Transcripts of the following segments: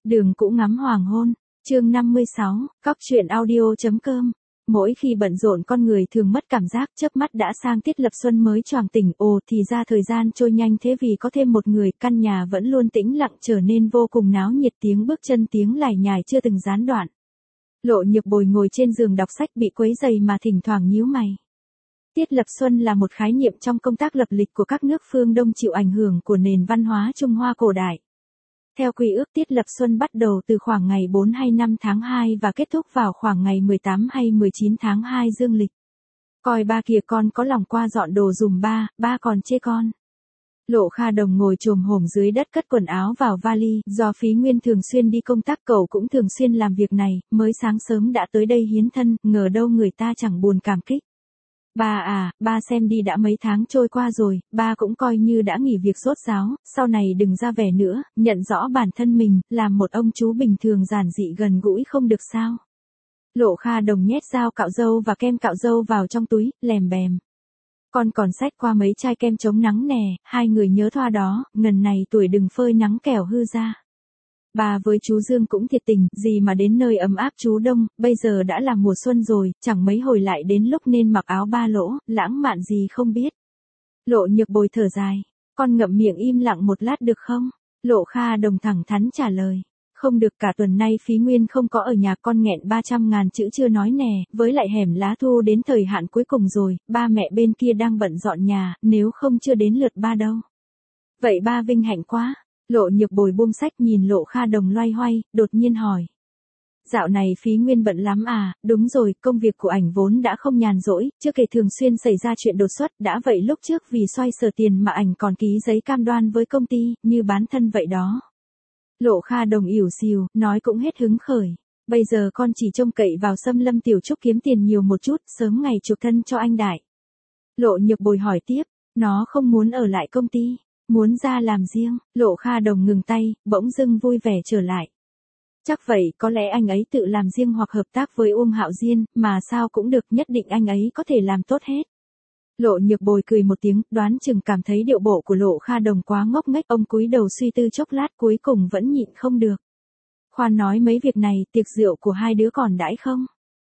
Đường cũ ngắm hoàng hôn, chương 56, cóc truyện audio.com. Mỗi khi bận rộn con người thường mất cảm giác, chớp mắt đã sang tiết lập xuân mới choàng tỉnh. Ồ, thì ra thời gian trôi nhanh thế, vì có thêm một người, căn nhà vẫn luôn tĩnh lặng trở nên vô cùng náo nhiệt, tiếng bước chân tiếng lải nhải chưa từng gián đoạn. Lộ Nhược Bồi ngồi trên giường đọc sách bị quấy rầy mà thỉnh thoảng nhíu mày. Tiết lập xuân là một khái niệm trong công tác lập lịch của các nước phương Đông chịu ảnh hưởng của nền văn hóa Trung Hoa cổ đại. Theo quy ước, tiết lập xuân bắt đầu từ khoảng ngày 4 hay 5 tháng 2 và kết thúc vào khoảng ngày 18 hay 19 tháng 2 dương lịch. Coi ba kìa, con có lòng qua dọn đồ dùm ba, ba còn chê con. Lộ Kha Đồng ngồi chồm hổm dưới đất cất quần áo vào vali, do Phí Nguyên thường xuyên đi công tác, cậu cũng thường xuyên làm việc này, mới sáng sớm đã tới đây hiến thân, ngờ đâu người ta chẳng buồn cảm kích. Ba à, ba xem đi, đã mấy tháng trôi qua rồi, ba cũng coi như đã nghỉ việc rốt ráo, sau này đừng ra vẻ nữa, nhận rõ bản thân mình, làm một ông chú bình thường giản dị gần gũi không được sao. Lộ Kha Đồng nhét dao cạo râu và kem cạo râu vào trong túi, lèm bèm. Con còn xách qua mấy chai kem chống nắng nè, hai người nhớ thoa đó, ngần này tuổi đừng phơi nắng kẻo hư ra. Bà với chú Dương cũng thiệt tình, gì mà đến nơi ấm áp chú đông, bây giờ đã là mùa xuân rồi, chẳng mấy hồi lại đến lúc nên mặc áo ba lỗ, lãng mạn gì không biết. Lộ Nhược Bồi thở dài, con ngậm miệng im lặng một lát được không? Lộ Kha Đồng thẳng thắn trả lời, không được, cả tuần nay Phí Nguyên không có ở nhà, con nghẹn 300.000 chữ chưa nói nè, với lại hẻm lá thu đến thời hạn cuối cùng rồi, ba mẹ bên kia đang bận dọn nhà, nếu không chưa đến lượt ba đâu. Vậy ba vinh hạnh quá. Lộ Nhược Bồi buông sách nhìn Lộ Kha Đồng loay hoay, đột nhiên hỏi. Dạo này Phí Nguyên bận lắm à? Đúng rồi, công việc của ảnh vốn đã không nhàn rỗi, chưa kể thường xuyên xảy ra chuyện đột xuất, đã vậy lúc trước vì xoay sở tiền mà ảnh còn ký giấy cam đoan với công ty, như bán thân vậy đó. Lộ Kha Đồng ỉu xìu, nói cũng hết hứng khởi. Bây giờ con chỉ trông cậy vào Xâm Lâm Tiểu Trúc kiếm tiền nhiều một chút, sớm ngày chuộc thân cho anh đại. Lộ Nhược Bồi hỏi tiếp, nó không muốn ở lại công ty. Muốn ra làm riêng. Lộ Kha Đồng ngừng tay, bỗng dưng vui vẻ trở lại. Chắc vậy, có lẽ anh ấy tự làm riêng hoặc hợp tác với Uông Hạo Diên, mà sao cũng được, nhất định anh ấy có thể làm tốt hết. Lộ Nhược Bồi cười một tiếng, đoán chừng cảm thấy điệu bộ của Lộ Kha Đồng quá ngốc nghếch, ông cúi đầu suy tư chốc lát, cuối cùng vẫn nhịn không được. Khoan nói mấy việc này, tiệc rượu của hai đứa còn đãi không?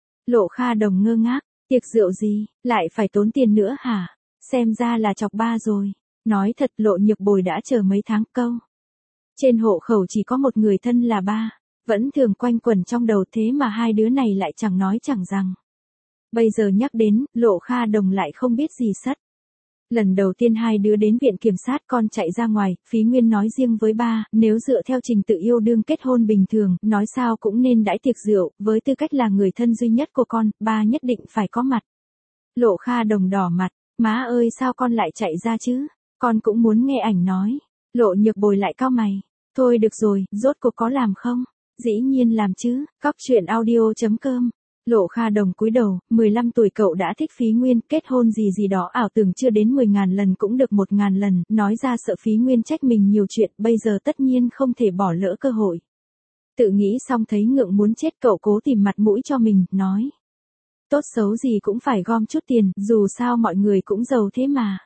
Lộ Kha Đồng ngơ ngác, tiệc rượu gì, lại phải tốn tiền nữa hả? Xem ra là chọc ba rồi. Nói thật, Lộ Nhược Bồi đã chờ mấy tháng câu. Trên hộ khẩu chỉ có một người thân là ba, vẫn thường quanh quẩn trong đầu, thế mà hai đứa này lại chẳng nói chẳng rằng. Bây giờ nhắc đến, Lộ Kha Đồng lại không biết gì sất. Lần đầu tiên hai đứa đến viện kiểm sát, con chạy ra ngoài, Phí Nguyên nói riêng với ba, nếu dựa theo trình tự yêu đương kết hôn bình thường, nói sao cũng nên đãi tiệc rượu, với tư cách là người thân duy nhất của con, ba nhất định phải có mặt. Lộ Kha Đồng đỏ mặt, má ơi sao con lại chạy ra chứ? Con cũng muốn nghe ảnh nói. Lộ Nhược Bồi lại cau mày. Thôi được rồi, rốt cuộc có làm không? Dĩ nhiên làm chứ, cóc truyện audio.com. Lộ Kha Đồng cúi đầu, 15 tuổi cậu đã thích Phí Nguyên, kết hôn gì gì đó ảo tưởng chưa đến 10.000 lần cũng được 1.000 lần, nói ra sợ Phí Nguyên trách mình nhiều chuyện, bây giờ tất nhiên không thể bỏ lỡ cơ hội. Tự nghĩ xong thấy ngượng muốn chết, cậu cố tìm mặt mũi cho mình, nói. Tốt xấu gì cũng phải gom chút tiền, dù sao mọi người cũng giàu thế mà.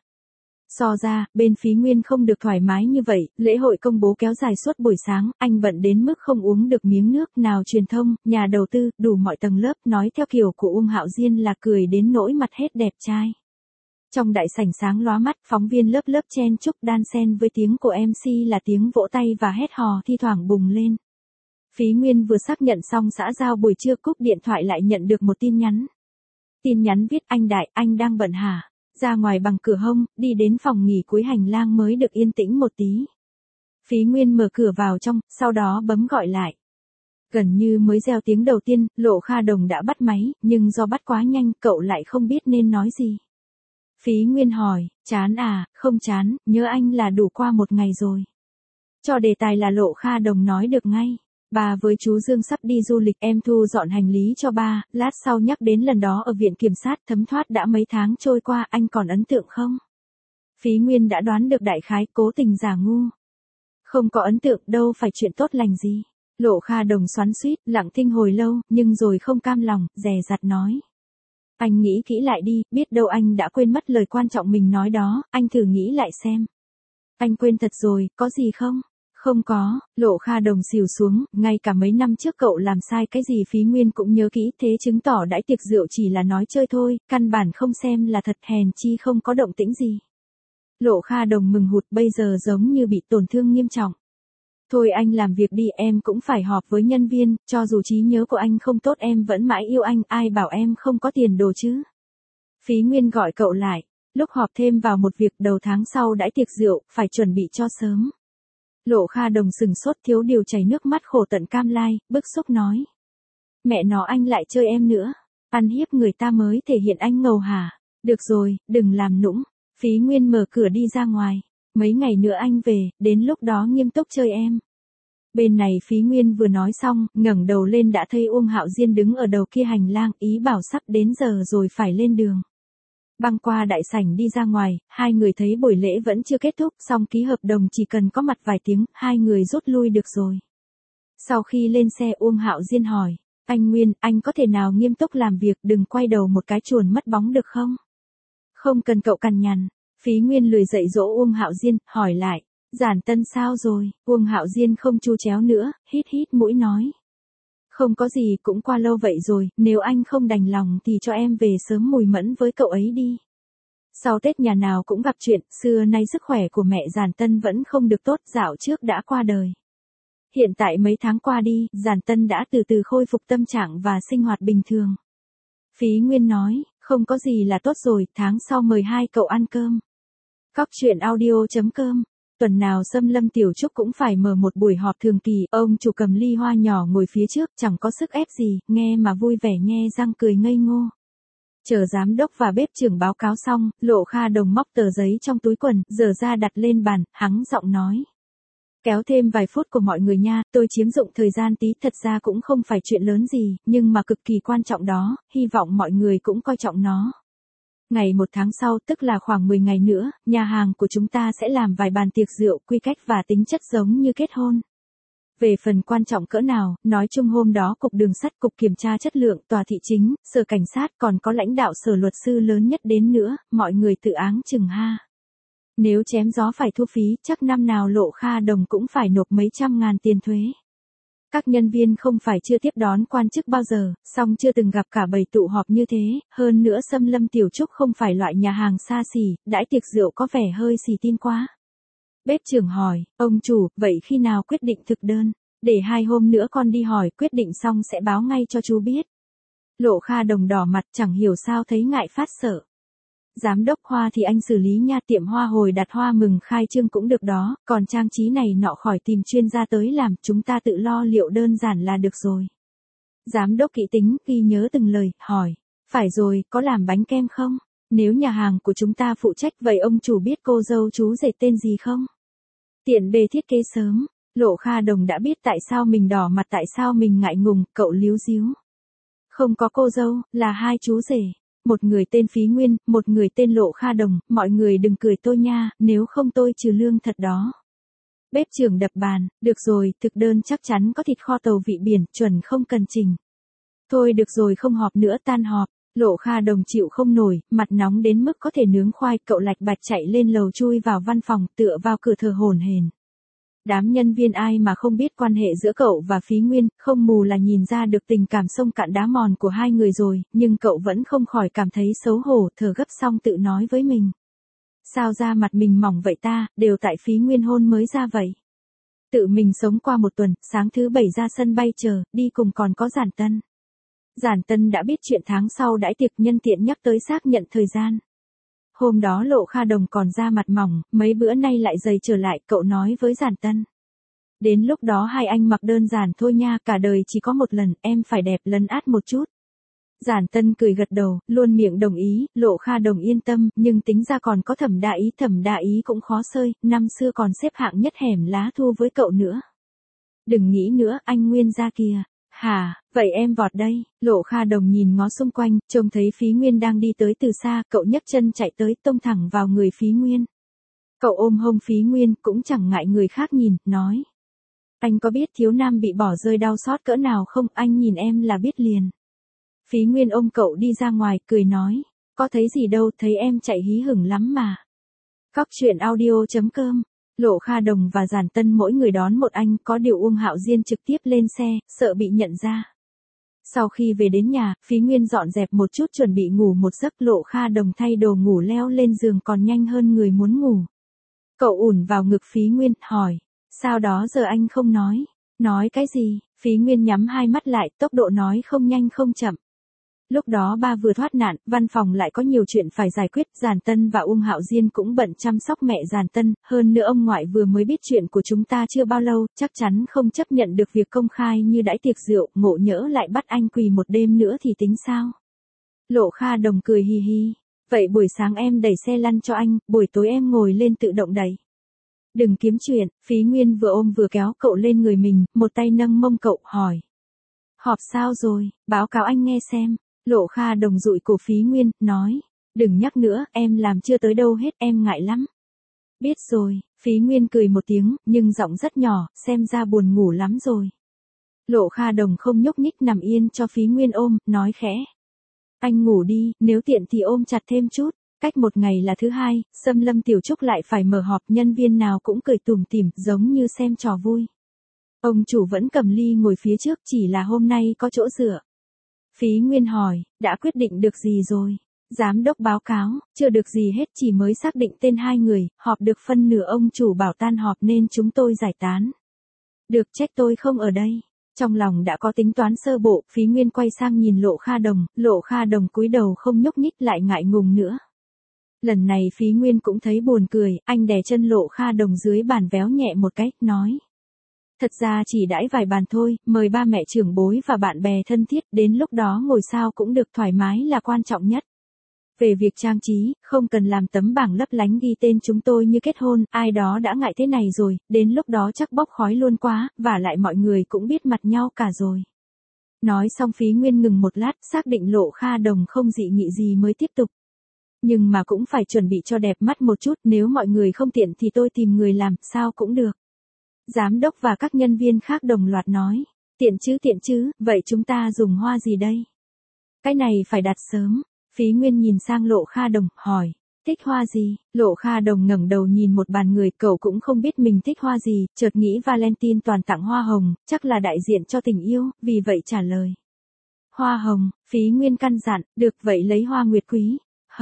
So ra, bên Phí Nguyên không được thoải mái như vậy, lễ hội công bố kéo dài suốt buổi sáng, anh bận đến mức không uống được miếng nước, nào truyền thông, nhà đầu tư, đủ mọi tầng lớp, nói theo kiểu của Uông Hạo Diên là cười đến nỗi mặt hết đẹp trai. Trong đại sảnh sáng lóa mắt, phóng viên lớp lớp chen chúc, đan xen với tiếng của MC là tiếng vỗ tay và hét hò thi thoảng bùng lên. Phí Nguyên vừa xác nhận xong xã giao buổi trưa, cúp điện thoại lại nhận được một tin nhắn. Tin nhắn viết, anh đại, anh đang bận hả? Ra ngoài bằng cửa hông, đi đến phòng nghỉ cuối hành lang mới được yên tĩnh một tí. Phí Nguyên mở cửa vào trong, sau đó bấm gọi lại. Gần như mới reo tiếng đầu tiên, Lộ Kha Đồng đã bắt máy, nhưng do bắt quá nhanh, cậu lại không biết nên nói gì. Phí Nguyên hỏi, chán à? Không chán, nhớ anh là đủ qua một ngày rồi. Cho đề tài là Lộ Kha Đồng nói được ngay. Bà với chú Dương sắp đi du lịch, em thu dọn hành lý cho ba, lát sau nhắc đến lần đó ở viện kiểm sát, thấm thoát đã mấy tháng trôi qua, anh còn ấn tượng không? Phí Nguyên đã đoán được đại khái, cố tình giả ngu. Không có ấn tượng, đâu phải chuyện tốt lành gì. Lộ Kha Đồng xoắn xuýt, lặng thinh hồi lâu, nhưng rồi không cam lòng, dè dặt nói. Anh nghĩ kỹ lại đi, biết đâu anh đã quên mất lời quan trọng mình nói đó, anh thử nghĩ lại xem. Anh quên thật rồi, có gì không? Không có, Lộ Kha Đồng xỉu xuống, ngay cả mấy năm trước cậu làm sai cái gì Phí Nguyên cũng nhớ kỹ, thế chứng tỏ đãi tiệc rượu chỉ là nói chơi thôi, căn bản không xem là thật, hèn chi không có động tĩnh gì. Lộ Kha Đồng mừng hụt, bây giờ giống như bị tổn thương nghiêm trọng. Thôi anh làm việc đi, em cũng phải họp với nhân viên, cho dù trí nhớ của anh không tốt em vẫn mãi yêu anh, ai bảo em không có tiền đồ chứ. Phí Nguyên gọi cậu lại, lúc họp thêm vào một việc, đầu tháng sau đãi tiệc rượu, phải chuẩn bị cho sớm. Lộ Kha Đồng sừng sốt, thiếu điều chảy nước mắt khổ tận cam lai, bức xúc nói. Mẹ nó, anh lại chơi em nữa, ăn hiếp người ta mới thể hiện anh ngầu hả? Được rồi, đừng làm nũng. Phí Nguyên mở cửa đi ra ngoài. Mấy ngày nữa anh về, đến lúc đó nghiêm túc chơi em. Bên này Phí Nguyên vừa nói xong, ngẩng đầu lên đã thấy Uông Hạo Diên đứng ở đầu kia hành lang, ý bảo sắp đến giờ rồi phải lên đường. Băng qua đại sảnh đi ra ngoài, hai người thấy buổi lễ vẫn chưa kết thúc, xong ký hợp đồng chỉ cần có mặt vài tiếng, hai người rút lui được rồi. Sau khi lên xe Uông Hạo Diên hỏi, anh Nguyên, anh có thể nào nghiêm túc làm việc, đừng quay đầu một cái chuồn mất bóng được không? Không cần cậu cằn nhằn. Phí Nguyên lười dạy dỗ Uông Hạo Diên, hỏi lại, Giản Tân sao rồi? Uông Hạo Diên không chu chéo nữa, hít hít mũi nói. Không có gì, cũng qua lâu vậy rồi, nếu anh không đành lòng thì cho em về sớm mùi mẫn với cậu ấy đi. Sau Tết nhà nào cũng gặp chuyện, xưa nay sức khỏe của mẹ Giản Tân vẫn không được tốt, dạo trước đã qua đời. Hiện tại mấy tháng qua đi, Giản Tân đã từ từ khôi phục tâm trạng và sinh hoạt bình thường. Phí Nguyên nói, không có gì là tốt rồi, tháng sau mời hai cậu ăn cơm. Cóc truyện audio.com. Tuần nào Xâm Lâm Tiểu Trúc cũng phải mở một buổi họp thường kỳ, ông chủ cầm ly hoa nhỏ ngồi phía trước, chẳng có sức ép gì, nghe mà vui vẻ, nghe răng cười ngây ngô. Chờ giám đốc và bếp trưởng báo cáo xong, Lộ Kha Đồng móc tờ giấy trong túi quần, dở ra đặt lên bàn, hắng giọng nói. Kéo thêm vài phút của mọi người nha, tôi chiếm dụng thời gian tí, thật ra cũng không phải chuyện lớn gì, nhưng mà cực kỳ quan trọng đó, hy vọng mọi người cũng coi trọng nó. Ngày 1 tháng sau, tức là khoảng 10 ngày nữa, nhà hàng của chúng ta sẽ làm vài bàn tiệc rượu, quy cách và tính chất giống như kết hôn. Về phần quan trọng cỡ nào, nói chung hôm đó cục đường sắt, cục kiểm tra chất lượng, tòa thị chính, sở cảnh sát, còn có lãnh đạo sở luật sư lớn nhất đến nữa, mọi người tự áng chừng ha. Nếu chém gió phải thu phí, chắc năm nào Lộ Kha Đồng cũng phải nộp mấy trăm ngàn tiền thuế. Các nhân viên không phải chưa tiếp đón quan chức bao giờ, song chưa từng gặp cả bầy tụ họp như thế, hơn nữa Xâm Lâm Tiểu Trúc không phải loại nhà hàng xa xỉ, đãi tiệc rượu có vẻ hơi xì tin quá. Bếp trưởng hỏi, ông chủ, vậy khi nào quyết định thực đơn? Để 2 hôm nữa con đi hỏi, quyết định xong sẽ báo ngay cho chú biết. Lộ Kha Đồng đỏ mặt, chẳng hiểu sao thấy ngại phát sợ. Giám đốc hoa thì anh xử lý nha, tiệm hoa hồi đặt hoa mừng khai trương cũng được đó, còn trang trí này nọ khỏi tìm chuyên gia tới làm, chúng ta tự lo liệu đơn giản là được rồi. Giám đốc kỹ tính, ghi nhớ từng lời, hỏi, phải rồi, có làm bánh kem không? Nếu nhà hàng của chúng ta phụ trách, vậy ông chủ biết cô dâu chú rể tên gì không? Tiện bề thiết kế sớm. Lộ Kha Đồng đã biết tại sao mình đỏ mặt, tại sao mình ngại ngùng, cậu líu díu. Không có cô dâu, là 2 chú rể. Một người tên Phí Nguyên, một người tên Lộ Kha Đồng, mọi người đừng cười tôi nha, nếu không tôi trừ lương thật đó. Bếp trưởng đập bàn, được rồi, thực đơn chắc chắn có thịt kho tàu vị biển, chuẩn không cần chỉnh. Thôi được rồi, không họp nữa, tan họp. Lộ Kha Đồng chịu không nổi, mặt nóng đến mức có thể nướng khoai, cậu lạch bạch chạy lên lầu chui vào văn phòng, tựa vào cửa thở hổn hển. Đám nhân viên ai mà không biết quan hệ giữa cậu và Phí Nguyên, không mù là nhìn ra được tình cảm sông cạn đá mòn của hai người rồi, nhưng cậu vẫn không khỏi cảm thấy xấu hổ, thở gấp xong tự nói với mình. Sao da mặt mình mỏng vậy ta, đều tại Phí Nguyên hôn mới ra vậy. Tự mình sống qua 1 tuần, sáng thứ 7 ra sân bay chờ, đi cùng còn có Giản Tân. Giản Tân đã biết chuyện tháng sau đãi tiệc, nhân tiện nhắc tới xác nhận thời gian. Hôm đó Lộ Kha Đồng còn da mặt mỏng, mấy bữa nay lại dày trở lại, cậu nói với Giản Tân. Đến lúc đó hai anh mặc đơn giản thôi nha, cả đời chỉ có một lần, em phải đẹp lấn át một chút. Giản Tân cười gật đầu, luôn miệng đồng ý, Lộ Kha Đồng yên tâm, nhưng tính ra còn có Thẩm Đa Ý cũng khó xơi, năm xưa còn xếp hạng nhất hẻm lá thu với cậu nữa. Đừng nghĩ nữa, anh Nguyên ra kìa. Hả, vậy em vọt đây. Lộ Kha Đồng nhìn ngó xung quanh, trông thấy Phí Nguyên đang đi tới từ xa, cậu nhấc chân chạy tới, tông thẳng vào người Phí Nguyên. Cậu ôm hông Phí Nguyên, cũng chẳng ngại người khác nhìn, nói. Anh có biết thiếu nam bị bỏ rơi đau xót cỡ nào không, anh nhìn em là biết liền. Phí Nguyên ôm cậu đi ra ngoài, cười nói. Có thấy gì đâu, thấy em chạy hí hửng lắm mà. Cóc truyện audio.com Lộ Kha Đồng và Giản Tân mỗi người đón một anh, có điều Uông Hạo Diên trực tiếp lên xe, sợ bị nhận ra. Sau khi về đến nhà, Phí Nguyên dọn dẹp một chút chuẩn bị ngủ một giấc. Lộ Kha Đồng thay đồ ngủ leo lên giường còn nhanh hơn người muốn ngủ. Cậu ủn vào ngực Phí Nguyên, hỏi, sao đó giờ anh không nói? Nói cái gì? Phí Nguyên nhắm hai mắt lại, tốc độ nói không nhanh không chậm. Lúc đó ba vừa thoát nạn, văn phòng lại có nhiều chuyện phải giải quyết, Giản Tân và Uông Hạo Diên cũng bận chăm sóc mẹ Giản Tân, hơn nữa ông ngoại vừa mới biết chuyện của chúng ta chưa bao lâu, chắc chắn không chấp nhận được việc công khai như đãi tiệc rượu, ngộ nhỡ lại bắt anh quỳ một đêm nữa thì tính sao? Lộ Kha Đồng cười hì hì, vậy buổi sáng em đẩy xe lăn cho anh, buổi tối em ngồi lên tự động đẩy. Đừng kiếm chuyện, Phí Nguyên vừa ôm vừa kéo cậu lên người mình, một tay nâng mông cậu, hỏi. Họp sao rồi, báo cáo anh nghe xem. Lộ Kha Đồng dụi cổ Phí Nguyên, nói, đừng nhắc nữa, em làm chưa tới đâu hết, em ngại lắm. Biết rồi, Phí Nguyên cười một tiếng, nhưng giọng rất nhỏ, xem ra buồn ngủ lắm rồi. Lộ Kha Đồng không nhúc nhích nằm yên cho Phí Nguyên ôm, nói khẽ. Anh ngủ đi, nếu tiện thì ôm chặt thêm chút. Cách một ngày là thứ hai, Xâm Lâm Tiểu Trúc lại phải mở họp, nhân viên nào cũng cười tủm tỉm, giống như xem trò vui. Ông chủ vẫn cầm ly ngồi phía trước, chỉ là hôm nay có chỗ dựa. Phí Nguyên hỏi, đã quyết định được gì rồi? Giám đốc báo cáo, chưa được gì hết, chỉ mới xác định tên hai người, họp được phân nửa, ông chủ bảo tan họp nên chúng tôi giải tán. Được, trách tôi không ở đây. Trong lòng đã có tính toán sơ bộ, Phí Nguyên quay sang nhìn Lộ Kha Đồng cúi đầu không nhúc nhích, lại ngại ngùng nữa. Lần này Phí Nguyên cũng thấy buồn cười, anh đè chân Lộ Kha Đồng dưới bàn véo nhẹ một cái, nói. Thật ra chỉ đãi vài bàn thôi, mời ba mẹ trưởng bối và bạn bè thân thiết, đến lúc đó ngồi sao cũng được, thoải mái là quan trọng nhất. Về việc trang trí, không cần làm tấm bảng lấp lánh ghi tên chúng tôi như kết hôn, ai đó đã ngại thế này rồi, đến lúc đó chắc bốc khói luôn quá, và lại mọi người cũng biết mặt nhau cả rồi. Nói xong Phí Nguyên ngừng một lát, xác định Lộ Kha Đồng không dị nghị gì mới tiếp tục. Nhưng mà cũng phải chuẩn bị cho đẹp mắt một chút, nếu mọi người không tiện thì tôi tìm người làm, sao cũng được. Giám đốc và các nhân viên khác đồng loạt nói, tiện chứ, vậy chúng ta dùng hoa gì đây? Cái này phải đặt sớm. Phí Nguyên nhìn sang Lộ Kha Đồng, hỏi, thích hoa gì? Lộ Kha Đồng ngẩng đầu nhìn một bàn người, cậu cũng không biết mình thích hoa gì, chợt nghĩ Valentine toàn tặng hoa hồng, chắc là đại diện cho tình yêu, vì vậy trả lời. Hoa hồng, Phí Nguyên căn dặn, được vậy lấy hoa nguyệt quý.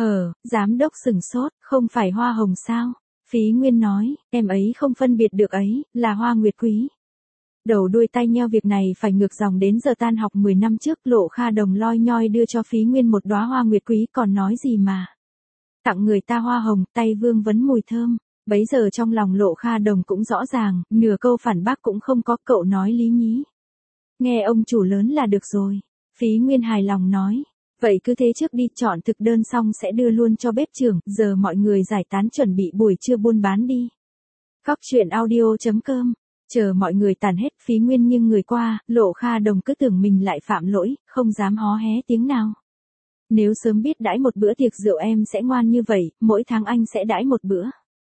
Giám đốc sửng sốt, không phải hoa hồng sao? Phí Nguyên nói, em ấy không phân biệt được ấy, là hoa nguyệt quý. Đầu đuôi tay nheo, việc này phải ngược dòng đến giờ tan học 10 năm trước. Lộ Kha Đồng loi nhoi đưa cho Phí Nguyên một đóa hoa nguyệt quý, còn nói gì mà. Tặng người ta hoa hồng, tay vương vấn mùi thơm. Bấy giờ trong lòng Lộ Kha Đồng cũng rõ ràng, nửa câu phản bác cũng không có, cậu nói lý nhí. Nghe ông chủ lớn là được rồi. Phí Nguyên hài lòng nói. Vậy cứ thế trước đi, chọn thực đơn xong sẽ đưa luôn cho bếp trưởng, giờ mọi người giải tán chuẩn bị buổi trưa buôn bán đi. Cóc truyện audio.com. Chờ mọi người tàn hết, Phí Nguyên nghiêng người qua, Lộ Kha Đồng cứ tưởng mình lại phạm lỗi, không dám hó hé tiếng nào. Nếu sớm biết đãi một bữa tiệc rượu em sẽ ngoan như vậy, mỗi tháng anh sẽ đãi một bữa.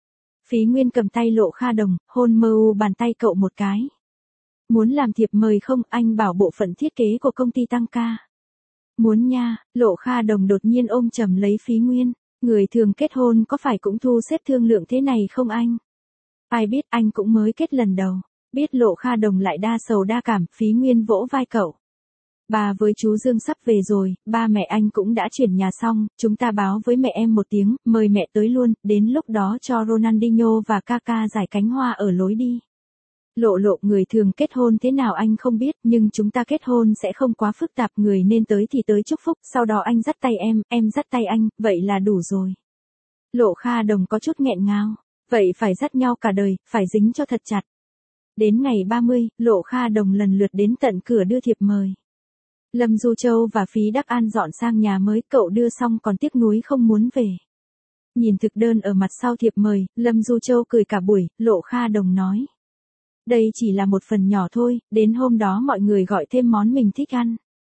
Phí Nguyên cầm tay Lộ Kha Đồng, hôn mơ u bàn tay cậu một cái. Muốn làm thiệp mời không, anh bảo bộ phận thiết kế của công ty tăng ca. Muốn nha. Lộ Kha Đồng đột nhiên ôm chầm lấy Phí Nguyên. Người thường kết hôn có phải cũng thu xếp thương lượng thế này không anh? Ai biết, anh cũng mới kết lần đầu. Biết Lộ Kha Đồng lại đa sầu đa cảm, Phí Nguyên vỗ vai cậu. Bà với chú Dương sắp về rồi, ba mẹ anh cũng đã chuyển nhà xong, chúng ta báo với mẹ em một tiếng, mời mẹ tới luôn, đến lúc đó cho Ronaldinho và Kaka giải cánh hoa ở lối đi. Lộ, người thường kết hôn thế nào anh không biết, nhưng chúng ta kết hôn sẽ không quá phức tạp, người nên tới thì tới chúc phúc, sau đó anh dắt tay em dắt tay anh, vậy là đủ rồi. Lộ Kha Đồng có chút nghẹn ngào, vậy phải dắt nhau cả đời, phải dính cho thật chặt. Đến ngày 30, Lộ Kha Đồng lần lượt đến tận cửa đưa thiệp mời. Lâm Du Châu và Phí Đắc An dọn sang nhà mới, cậu đưa xong còn tiếc nuối không muốn về. Nhìn thực đơn ở mặt sau thiệp mời, Lâm Du Châu cười cả buổi, Lộ Kha Đồng nói. Đây chỉ là một phần nhỏ thôi, đến hôm đó mọi người gọi thêm món mình thích ăn.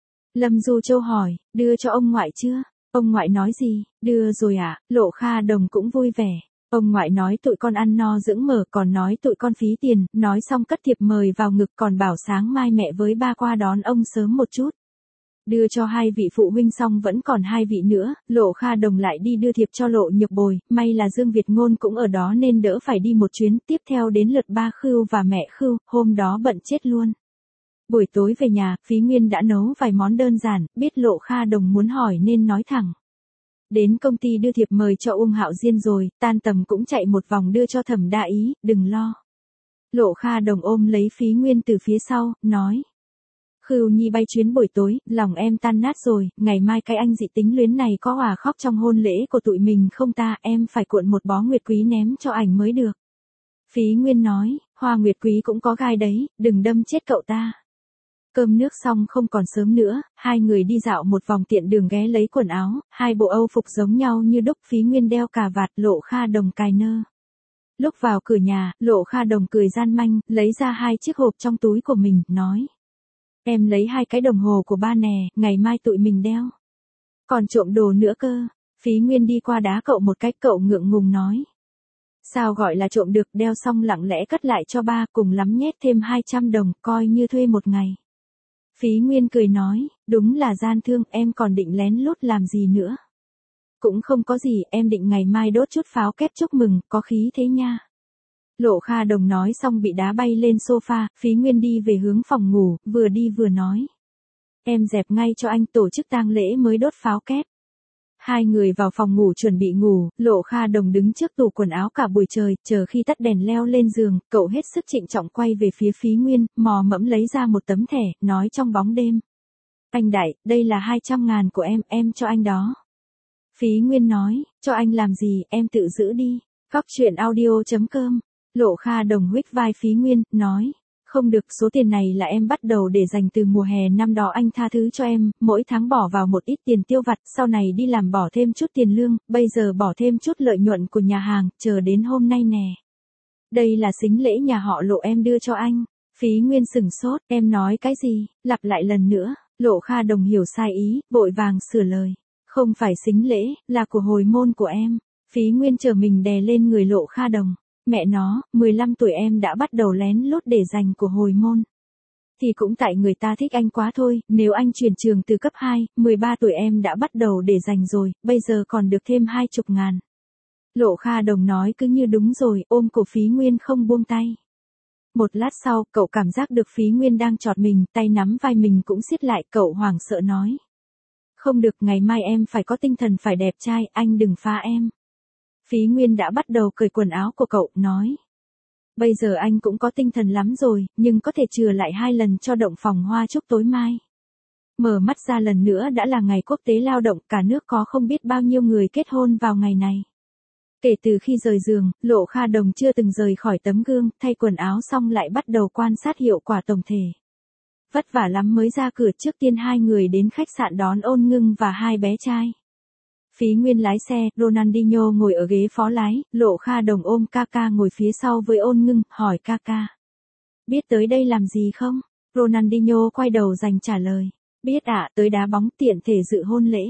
Lâm Du Châu hỏi, đưa cho ông ngoại chưa? Ông ngoại nói gì? Đưa rồi ạ. Lộ Kha Đồng cũng vui vẻ. Ông ngoại nói tụi con ăn no dưỡng mỡ, còn nói tụi con phí tiền, nói xong cất thiệp mời vào ngực, còn bảo sáng mai mẹ với ba qua đón ông sớm một chút. Đưa cho hai vị phụ huynh xong vẫn còn hai vị nữa, Lộ Kha Đồng lại đi đưa thiệp cho Lộ Nhược Bồi, may là Dương Việt Ngôn cũng ở đó nên đỡ phải đi một chuyến, tiếp theo đến lượt ba Khưu và mẹ Khưu, hôm đó bận chết luôn. Buổi tối về nhà, Phí Nguyên đã nấu vài món đơn giản, biết Lộ Kha Đồng muốn hỏi nên nói thẳng. Đến công ty đưa thiệp mời cho Hạo Diên rồi, tan tầm cũng chạy một vòng đưa cho Thẩm Đa Ý, đừng lo. Lộ Kha Đồng ôm lấy Phí Nguyên từ phía sau, nói. Khưu Nhi bay chuyến buổi tối, lòng em tan nát rồi, ngày mai cái anh dị tính luyến này có hòa khóc trong hôn lễ của tụi mình không ta, em phải cuộn một bó nguyệt quý ném cho ảnh mới được. Phí Nguyên nói, hoa nguyệt quý cũng có gai đấy, đừng đâm chết cậu ta. Cơm nước xong không còn sớm nữa, hai người đi dạo một vòng tiện đường ghé lấy quần áo, hai bộ Âu phục giống nhau như đúc. Phí Nguyên đeo cà vạt, Lộ Kha Đồng cài nơ. Lúc vào cửa nhà, Lộ Kha Đồng cười gian manh, lấy ra hai chiếc hộp trong túi của mình, nói. Em lấy hai cái đồng hồ của ba nè, ngày mai tụi mình đeo. Còn trộm đồ nữa cơ. Phí Nguyên đi qua đá cậu một cách, cậu ngượng ngùng nói. Sao gọi là trộm được, đeo xong lặng lẽ cất lại cho ba, cùng lắm nhét thêm 200 đồng, coi như thuê một ngày. Phí Nguyên cười nói, đúng là gian thương, em còn định lén lút làm gì nữa. Cũng không có gì, em định ngày mai đốt chút pháo kép chúc mừng, có khí thế nha. Lộ Kha Đồng nói xong bị đá bay lên sofa, Phí Nguyên đi về hướng phòng ngủ, vừa đi vừa nói. Em dẹp ngay cho anh, tổ chức tang lễ mới đốt pháo kép. Hai người vào phòng ngủ chuẩn bị ngủ, Lộ Kha Đồng đứng trước tủ quần áo cả buổi trời, chờ khi tắt đèn leo lên giường, cậu hết sức trịnh trọng quay về phía Phí Nguyên, mò mẫm lấy ra một tấm thẻ, nói trong bóng đêm. Anh Đại, đây là 200.000 của em cho anh đó. Phí Nguyên nói, cho anh làm gì, em tự giữ đi. Góc truyện audio.com. Lộ Kha Đồng huých vai Phí Nguyên, nói. Không được, số tiền này là em bắt đầu để dành từ mùa hè năm đó, anh tha thứ cho em, mỗi tháng bỏ vào một ít tiền tiêu vặt, sau này đi làm bỏ thêm chút tiền lương, bây giờ bỏ thêm chút lợi nhuận của nhà hàng, chờ đến hôm nay nè. Đây là sính lễ nhà họ Lộ em đưa cho anh. Phí Nguyên sửng sốt, em nói cái gì, lặp lại lần nữa. Lộ Kha Đồng hiểu sai ý, vội vàng sửa lời. Không phải sính lễ, là của hồi môn của em. Phí Nguyên trở mình đè lên người Lộ Kha Đồng. Mẹ nó, 15 tuổi em đã bắt đầu lén lút để dành của hồi môn. Thì cũng tại người ta thích anh quá thôi, nếu anh chuyển trường từ cấp 2, 13 tuổi em đã bắt đầu để dành rồi, bây giờ còn được thêm 20.000. Lộ Kha Đồng nói cứ như đúng rồi, ôm cổ Phí Nguyên không buông tay. Một lát sau, cậu cảm giác được Phí Nguyên đang chọt mình, tay nắm vai mình cũng siết lại, cậu hoảng sợ nói. Không được, ngày mai em phải có tinh thần, phải đẹp trai, anh đừng phá em. Phí Nguyên đã bắt đầu cởi quần áo của cậu, nói. Bây giờ anh cũng có tinh thần lắm rồi, nhưng có thể chừa lại 2 lần cho động phòng hoa chúc tối mai. Mở mắt ra lần nữa đã là ngày quốc tế lao động, cả nước có không biết bao nhiêu người kết hôn vào ngày này. Kể từ khi rời giường, Lộ Kha Đồng chưa từng rời khỏi tấm gương, thay quần áo xong lại bắt đầu quan sát hiệu quả tổng thể. Vất vả lắm mới ra cửa, trước tiên hai người đến khách sạn đón Ôn Ngưng và hai bé trai. Phí Nguyên lái xe, Ronaldinho ngồi ở ghế phó lái, Lộ Kha Đồng ôm Kaka ngồi phía sau với Ôn Ngưng, hỏi Kaka. Biết tới đây làm gì không? Ronaldinho quay đầu dành trả lời. Biết ạ, tới đá bóng tiện thể dự hôn lễ.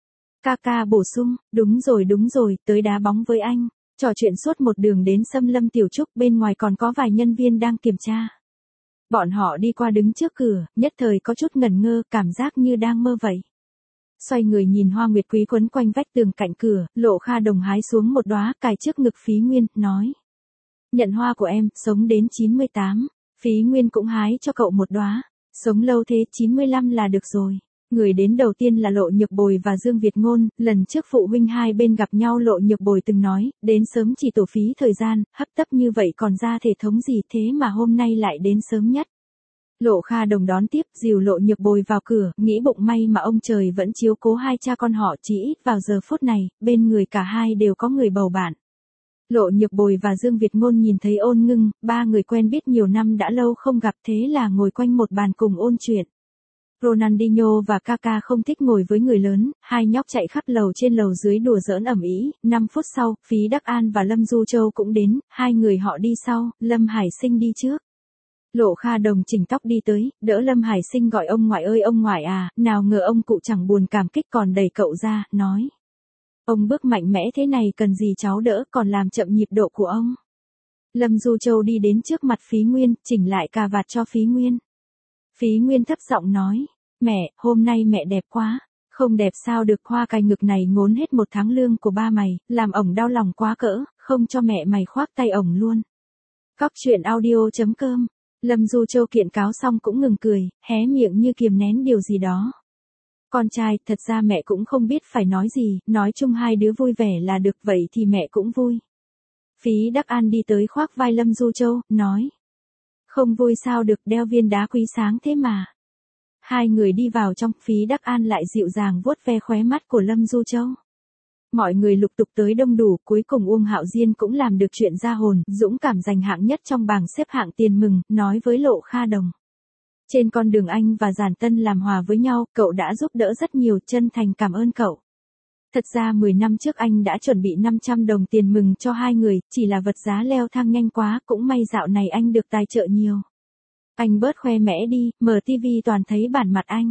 Kaka bổ sung, đúng rồi, tới đá bóng với anh. Trò chuyện suốt một đường đến Xâm Lâm Tiểu Trúc, bên ngoài còn có vài nhân viên đang kiểm tra. Bọn họ đi qua đứng trước cửa, nhất thời có chút ngẩn ngơ, cảm giác như đang mơ vậy. Xoay người nhìn hoa nguyệt quý quấn quanh vách tường cạnh cửa, Lộ Kha Đồng hái xuống một đóa, cài trước ngực Phí Nguyên, nói. Nhận hoa của em, sống đến 98. Phí Nguyên cũng hái cho cậu một đóa. Sống lâu thế, 95 là được rồi. Người đến đầu tiên là Lộ Nhược Bồi và Dương Việt Ngôn, lần trước phụ huynh hai bên gặp nhau Lộ Nhược Bồi từng nói, đến sớm chỉ tổ phí thời gian, hấp tấp như vậy còn ra thể thống gì thế mà hôm nay lại đến sớm nhất. Lộ Kha Đồng đón tiếp, dìu Lộ Nhược Bồi vào cửa, nghĩ bụng may mà ông trời vẫn chiếu cố hai cha con họ, chỉ ít vào giờ phút này, bên người cả hai đều có người bầu bạn. Lộ Nhược Bồi và Dương Việt Ngôn nhìn thấy Ôn Ngưng, ba người quen biết nhiều năm đã lâu không gặp, thế là ngồi quanh một bàn cùng ôn chuyện. Ronaldinho và Kaka không thích ngồi với người lớn, hai nhóc chạy khắp lầu trên lầu dưới đùa giỡn ầm ĩ. 5 phút sau, Phí Đắc An và Lâm Du Châu cũng đến, hai người họ đi sau, Lâm Hải Sinh đi trước. Lộ Kha Đồng chỉnh tóc đi tới, đỡ Lâm Hải Sinh gọi ông ngoại ơi ông ngoại à, nào ngờ ông cụ chẳng buồn cảm kích còn đẩy cậu ra, nói. Ông bước mạnh mẽ thế này cần gì cháu đỡ, còn làm chậm nhịp độ của ông. Lâm Du Châu đi đến trước mặt Phí Nguyên, chỉnh lại cà vạt cho Phí Nguyên. Phí Nguyên thấp giọng nói, Mẹ, hôm nay mẹ đẹp quá. Không đẹp sao được, hoa cài ngực này ngốn hết một tháng lương của ba mày, làm ổng đau lòng quá cỡ, không cho mẹ mày khoác tay ổng luôn. Cóc truyện audio.com. Lâm Du Châu kiện cáo xong cũng ngừng cười, hé miệng như kiềm nén điều gì đó. Con trai, thật ra mẹ cũng không biết phải nói gì, nói chung hai đứa vui vẻ là được, vậy thì mẹ cũng vui. Phí Đắc An đi tới khoác vai Lâm Du Châu, nói. Không vui sao được, đeo viên đá quý sáng thế mà. Hai người đi vào trong, Phí Đắc An lại dịu dàng vuốt ve khóe mắt của Lâm Du Châu. Mọi người lục tục tới đông đủ, cuối cùng Uông Hạo Diên cũng làm được chuyện ra hồn, dũng cảm giành hạng nhất trong bảng xếp hạng tiền mừng, nói với Lộ Kha Đồng. Trên con đường anh và Giản Tân làm hòa với nhau, cậu đã giúp đỡ rất nhiều, chân thành cảm ơn cậu. Thật ra 10 năm trước anh đã chuẩn bị 500 đồng tiền mừng cho hai người, chỉ là vật giá leo thang nhanh quá, cũng may dạo này anh được tài trợ nhiều. Anh bớt khoe mẽ đi, mở tivi toàn thấy bản mặt anh.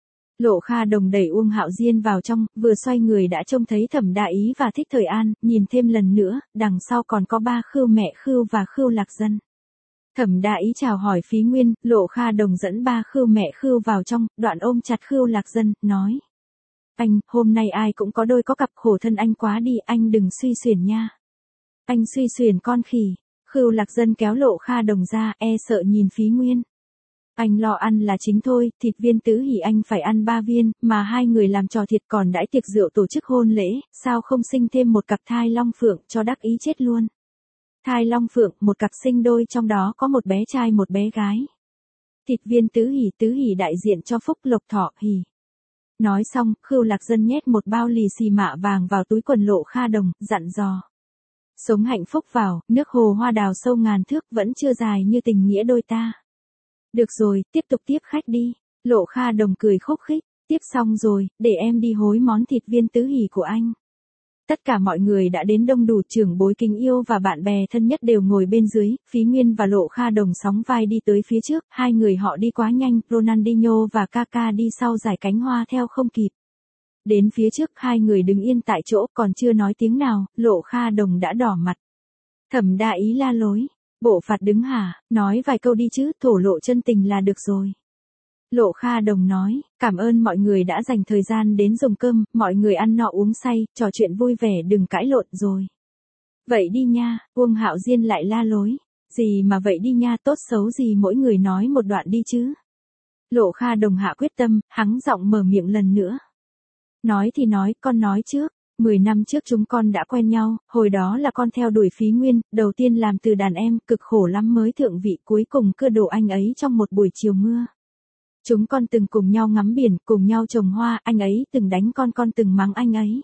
Lộ Kha Đồng đẩy Uông Hạo Diên vào trong, vừa xoay người đã trông thấy Thẩm Đại Ý và Thích Thời An, nhìn thêm lần nữa, đằng sau còn có ba Khưu Mẹ Khưu và Khưu Lạc Dân. Thẩm Đại Ý chào hỏi Phí Nguyên, Lộ Kha Đồng dẫn ba Khưu Mẹ Khưu vào trong, đoạn ôm chặt Khưu Lạc Dân, nói. Anh, hôm nay ai cũng có đôi có cặp, khổ thân anh quá đi, anh đừng suy xuyển nha. Anh suy xuyển con khỉ. Khưu Lạc Dân kéo Lộ Kha Đồng ra, sợ nhìn Phí Nguyên. Anh lo ăn là chính thôi, thịt viên tứ hỉ anh phải ăn 3 viên, mà hai người làm trò thiệt còn đãi tiệc rượu tổ chức hôn lễ, sao không sinh thêm một cặp thai long phượng cho đắc ý chết luôn. Thai long phượng, một cặp sinh đôi, trong đó có một bé trai một bé gái. Thịt viên tứ hỉ đại diện cho phúc lộc thọ hỉ. Nói xong, Khưu Lạc Dân nhét một bao lì xì mạ vàng vào túi quần Lộ Kha Đồng, dặn dò. Sống hạnh phúc vào, nước hồ hoa đào sâu ngàn thước vẫn chưa dài như tình nghĩa đôi ta. Được rồi, tiếp tục tiếp khách đi. Lộ Kha Đồng cười khúc khích. Tiếp xong rồi, để em đi hối món thịt viên tứ hỉ của anh. Tất cả mọi người đã đến đông đủ, trưởng bối kính yêu và bạn bè thân nhất đều ngồi bên dưới, Phí Nguyên và Lộ Kha Đồng sóng vai đi tới phía trước, hai người họ đi quá nhanh, Ronaldinho và Kaka đi sau giải cánh hoa theo không kịp. Đến phía trước, hai người đứng yên tại chỗ, còn chưa nói tiếng nào, Lộ Kha Đồng đã đỏ mặt. Thẩm Đại Ý la lối. Bộ phạt đứng hả, nói vài câu đi chứ, thổ lộ chân tình là được rồi. Lộ Kha Đồng nói, cảm ơn mọi người đã dành thời gian đến dùng cơm, mọi người ăn no uống say, trò chuyện vui vẻ, đừng cãi lộn rồi. Vậy đi nha, Uông Hạo Diên lại la lối. Gì mà vậy đi nha, tốt xấu gì mỗi người nói một đoạn đi chứ. Lộ Kha Đồng hạ quyết tâm, hắng giọng mở miệng lần nữa. Nói thì nói, con nói trước. 10 năm trước chúng con đã quen nhau, hồi đó là con theo đuổi Phí Nguyên, đầu tiên làm từ đàn em, cực khổ lắm mới thượng vị, cuối cùng cưa đổ anh ấy trong một buổi chiều mưa. Chúng con từng cùng nhau ngắm biển, cùng nhau trồng hoa, anh ấy từng đánh con từng mắng anh ấy.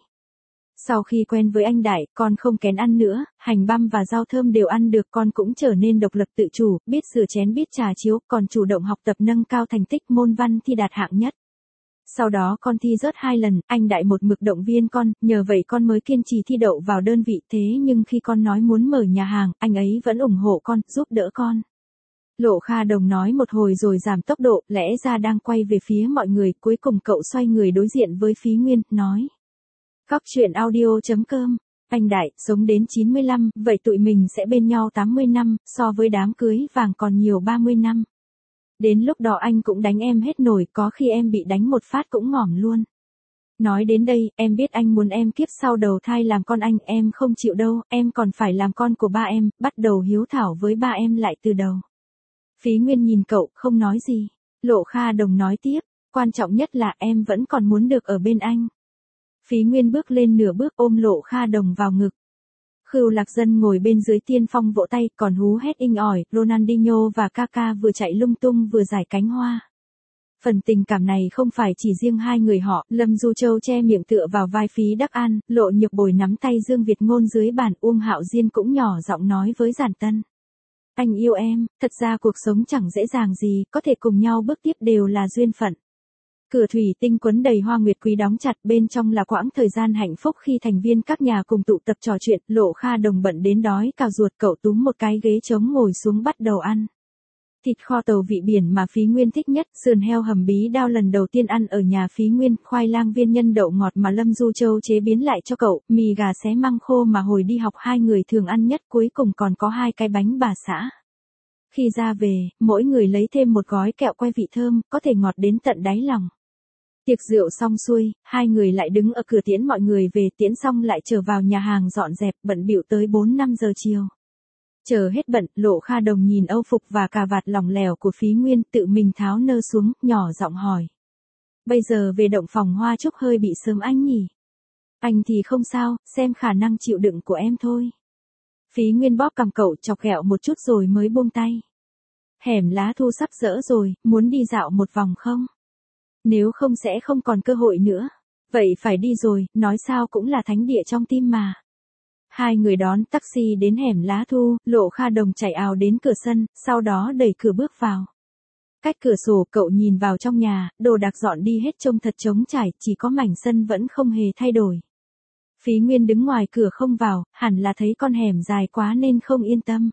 Sau khi quen với anh Đại, con không kén ăn nữa, hành băm và rau thơm đều ăn được, con cũng trở nên độc lập tự chủ, biết rửa chén biết trà chiếu, còn chủ động học tập nâng cao thành tích môn văn thi đạt hạng nhất. Sau đó con thi rớt 2 lần, anh Đại một mực động viên con, nhờ vậy con mới kiên trì thi đậu vào đơn vị, thế nhưng khi con nói muốn mở nhà hàng, anh ấy vẫn ủng hộ con, giúp đỡ con. Lộ Kha Đồng nói một hồi rồi giảm tốc độ, lẽ ra đang quay về phía mọi người, cuối cùng cậu xoay người đối diện với Phí Nguyên, nói. Cóc truyện audio.com, anh Đại, sống đến 95, vậy tụi mình sẽ bên nhau 80 năm, so với đám cưới vàng còn nhiều 30 năm. Đến lúc đó anh cũng đánh em hết nổi, có khi em bị đánh một phát cũng ngỏm luôn. Nói đến đây, em biết anh muốn em kiếp sau đầu thai làm con anh, em không chịu đâu, em còn phải làm con của ba em, bắt đầu hiếu thảo với ba em lại từ đầu. Phí Nguyên nhìn cậu, không nói gì. Lộ Kha Đồng nói tiếp, quan trọng nhất là em vẫn còn muốn được ở bên anh. Phí Nguyên bước lên nửa bước ôm Lộ Kha Đồng vào ngực. Khưu Lạc Dân ngồi bên dưới tiên phong vỗ tay, còn hú hét inh ỏi, Ronaldinho và Kaka vừa chạy lung tung vừa giải cánh hoa. Phần tình cảm này không phải chỉ riêng hai người họ, Lâm Du Châu che miệng tựa vào vai Phí Đắc An, Lộ Nhược Bồi nắm tay Dương Việt Ngôn dưới bàn, Uông Hạo Diên cũng nhỏ giọng nói với Giản Tân. Anh yêu em, thật ra cuộc sống chẳng dễ dàng gì, có thể cùng nhau bước tiếp đều là duyên phận. Cửa thủy tinh quấn đầy hoa nguyệt quý đóng chặt, bên trong là quãng thời gian hạnh phúc khi thành viên các nhà cùng tụ tập trò chuyện, Lộ Kha Đồng bận đến đói cào ruột, cậu túm một cái ghế trống ngồi xuống bắt đầu ăn. Thịt kho tàu vị biển mà Phí Nguyên thích nhất, sườn heo hầm bí đao lần đầu tiên ăn ở nhà Phí Nguyên, khoai lang viên nhân đậu ngọt mà Lâm Du Châu chế biến lại cho cậu, mì gà xé măng khô mà hồi đi học hai người thường ăn nhất, cuối cùng còn có 2 cái bánh bà xã. Khi ra về, mỗi người lấy thêm một gói kẹo que vị thơm, có thể ngọt đến tận đáy lòng. Tiệc rượu xong xuôi, hai người lại đứng ở cửa tiễn mọi người về, tiễn xong lại trở vào nhà hàng dọn dẹp, bận bịu tới 4-5 giờ chiều. Chờ hết bận, Lộ Kha Đồng nhìn âu phục và cà vạt lỏng lẻo của Phí Nguyên, tự mình tháo nơ xuống, nhỏ giọng hỏi. Bây giờ về động phòng hoa chúc hơi bị sớm anh nhỉ? Anh thì không sao, xem khả năng chịu đựng của em thôi. Phí Nguyên bóp cằm cậu, chọc ghẹo một chút rồi mới buông tay. Hẻm lá thu sắp dỡ rồi, muốn đi dạo một vòng không? Nếu không sẽ không còn cơ hội nữa. Vậy phải đi rồi, nói sao cũng là thánh địa trong tim mà. Hai người đón taxi đến hẻm lá thu, Lộ Kha Đồng chạy ào đến cửa sân, sau đó đẩy cửa bước vào. Cách cửa sổ cậu nhìn vào trong nhà, đồ đạc dọn đi hết trông thật trống trải, chỉ có mảnh sân vẫn không hề thay đổi. Phí Nguyên đứng ngoài cửa không vào, hẳn là thấy con hẻm dài quá nên không yên tâm.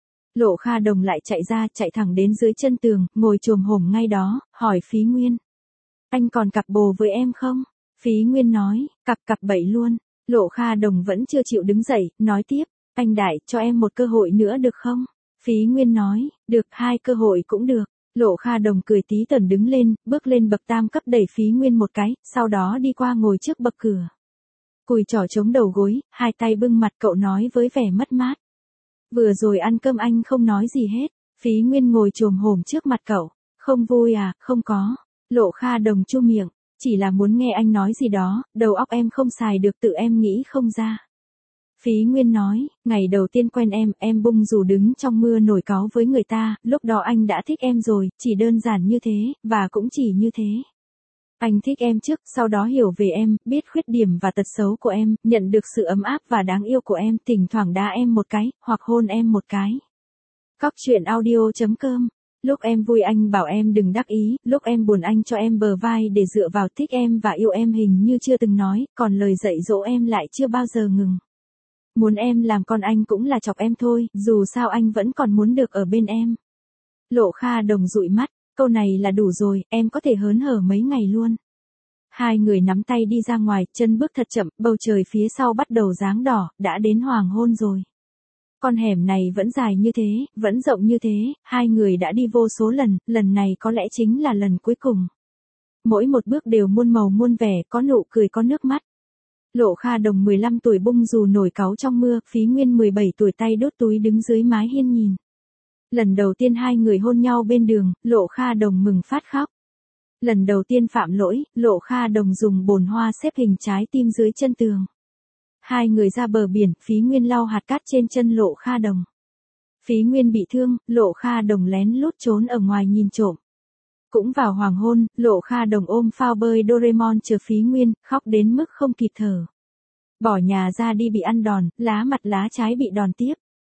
Lộ Kha Đồng lại chạy ra, chạy thẳng đến dưới chân tường, ngồi chồm hổm ngay đó, hỏi Phí Nguyên. Anh còn cặp bồ với em không? Phí Nguyên nói, cặp bậy luôn. Lộ Kha Đồng vẫn chưa chịu đứng dậy, nói tiếp, anh Đại, cho em một cơ hội nữa được không? Phí Nguyên nói, được, 2 cơ hội cũng được. Lộ Kha Đồng cười tí tởn đứng lên, bước lên bậc tam cấp đẩy Phí Nguyên một cái, sau đó đi qua ngồi trước bậc cửa. Cùi chỏ chống đầu gối, hai tay bưng mặt cậu nói với vẻ mất mát. Vừa rồi ăn cơm anh không nói gì hết. Phí Nguyên ngồi chồm hổm trước mặt cậu. Không vui à, không có. Lộ Kha Đồng chu miệng. Chỉ là muốn nghe anh nói gì đó, đầu óc em không xài được, tự em nghĩ không ra. Phí Nguyên nói, ngày đầu tiên quen em bung dù đứng trong mưa nổi cáu với người ta, lúc đó anh đã thích em rồi, chỉ đơn giản như thế, và cũng chỉ như thế. Anh thích em trước, sau đó hiểu về em, biết khuyết điểm và tật xấu của em, nhận được sự ấm áp và đáng yêu của em, thỉnh thoảng đá em một cái, hoặc hôn em một cái. Cóc truyện audio.com. Lúc em vui anh bảo em đừng đắc ý, lúc em buồn anh cho em bờ vai để dựa vào, thích em và yêu em hình như chưa từng nói, còn lời dạy dỗ em lại chưa bao giờ ngừng. Muốn em làm con anh cũng là chọc em thôi, dù sao anh vẫn còn muốn được ở bên em. Lộ Kha Đồng dụi mắt, câu này là đủ rồi, em có thể hớn hở mấy ngày luôn. Hai người nắm tay đi ra ngoài, chân bước thật chậm, bầu trời phía sau bắt đầu giáng đỏ, đã đến hoàng hôn rồi. Con hẻm này vẫn dài như thế, vẫn rộng như thế, hai người đã đi vô số lần, lần này có lẽ chính là lần cuối cùng. Mỗi một bước đều muôn màu muôn vẻ, có nụ cười có nước mắt. Lộ Kha Đồng 15 tuổi bung dù nổi cáu trong mưa, Phí Nguyên 17 tuổi tay đốt túi đứng dưới mái hiên nhìn. Lần đầu tiên hai người hôn nhau bên đường, Lộ Kha Đồng mừng phát khóc. Lần đầu tiên phạm lỗi, Lộ Kha Đồng dùng bồn hoa xếp hình trái tim dưới chân tường. Hai người ra bờ biển, Phí Nguyên lau hạt cát trên chân Lộ Kha Đồng. Phí Nguyên bị thương, Lộ Kha Đồng lén lút trốn ở ngoài nhìn trộm. Cũng vào hoàng hôn, Lộ Kha Đồng ôm phao bơi Doraemon chờ Phí Nguyên, khóc đến mức không kịp thở. Bỏ nhà ra đi bị ăn đòn, lá mặt lá trái bị đòn tiếp.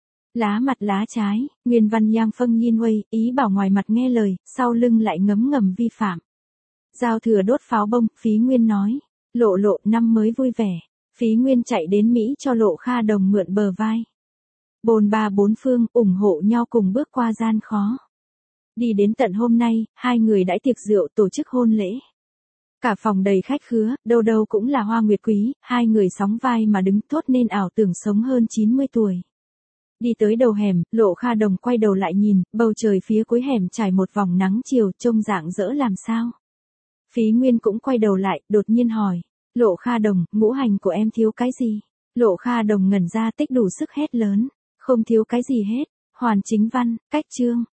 Lá mặt lá trái, Nguyên văn Yang Phân Yin Wei, ý bảo ngoài mặt nghe lời, sau lưng lại ngấm ngầm vi phạm. Giao thừa đốt pháo bông, Phí Nguyên nói. Lộ năm mới vui vẻ. Phí Nguyên chạy đến Mỹ cho Lộ Kha Đồng mượn bờ vai. Bồn ba bốn phương, ủng hộ nhau cùng bước qua gian khó. Đi đến tận hôm nay, hai người đãi tiệc rượu tổ chức hôn lễ. Cả phòng đầy khách khứa, đâu đâu cũng là hoa nguyệt quý, hai người sóng vai mà đứng thốt nên ảo tưởng sống hơn 90 tuổi. Đi tới đầu hẻm, Lộ Kha Đồng quay đầu lại nhìn, bầu trời phía cuối hẻm trải một vòng nắng chiều, trông rạng rỡ làm sao. Phí Nguyên cũng quay đầu lại, đột nhiên hỏi. Lộ Kha Đồng, ngũ hành của em thiếu cái gì? Lộ Kha Đồng ngẩn ra tích đủ sức hét lớn. Không thiếu cái gì hết. Hoàn chính văn, cách chương.